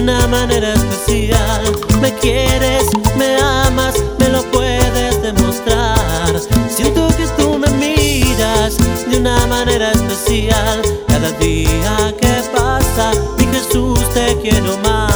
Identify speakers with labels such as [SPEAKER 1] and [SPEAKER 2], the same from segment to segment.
[SPEAKER 1] una manera especial. Me quieres, me amas, me lo puedes demostrar. Siento que tú me miras de una manera especial. Cada día que pasa, mi Jesús, te quiero más.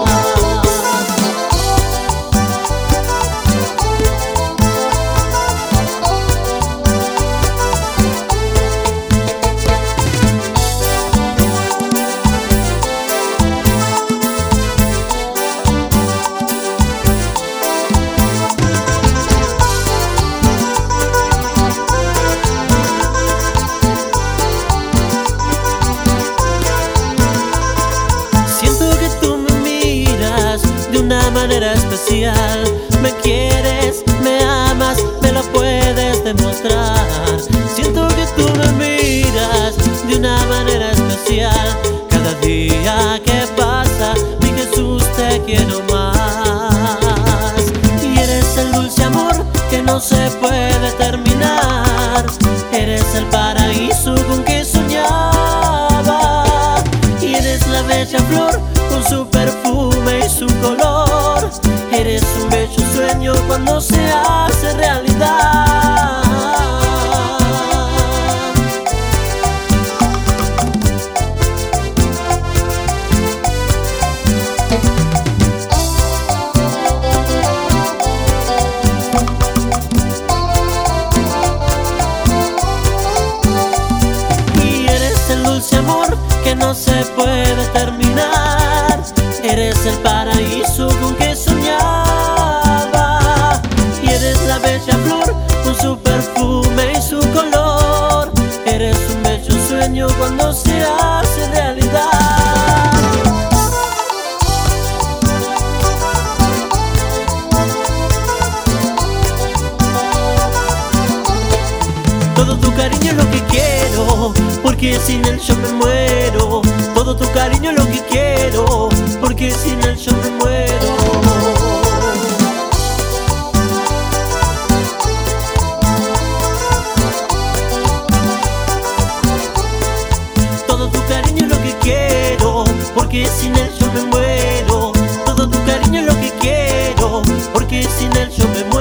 [SPEAKER 1] De una manera especial, me quieres, me amas, me lo puedes demostrar. Siento que tú me miras de una manera especial. Cada día que pasa, mi Jesús, te quiero más. Y eres el dulce amor que no se puede terminar. Eres el paraíso con que soñaba. Y eres la bella flor con su perfume y su color. Eres un bello sueño cuando se hace realidad. Y eres el dulce amor que no se puede terminar. Eres el paraíso con que soñaba. Y eres la bella flor con su perfume y su color. Eres un bello sueño cuando se hace realidad. Todo tu cariño es lo que quiero, porque sin él yo me muero. Todo tu cariño es lo que quiero, porque sin él yo me muero. Todo tu cariño es lo que quiero, porque sin él yo me muero. Todo tu cariño es lo que quiero, porque sin él yo me muero.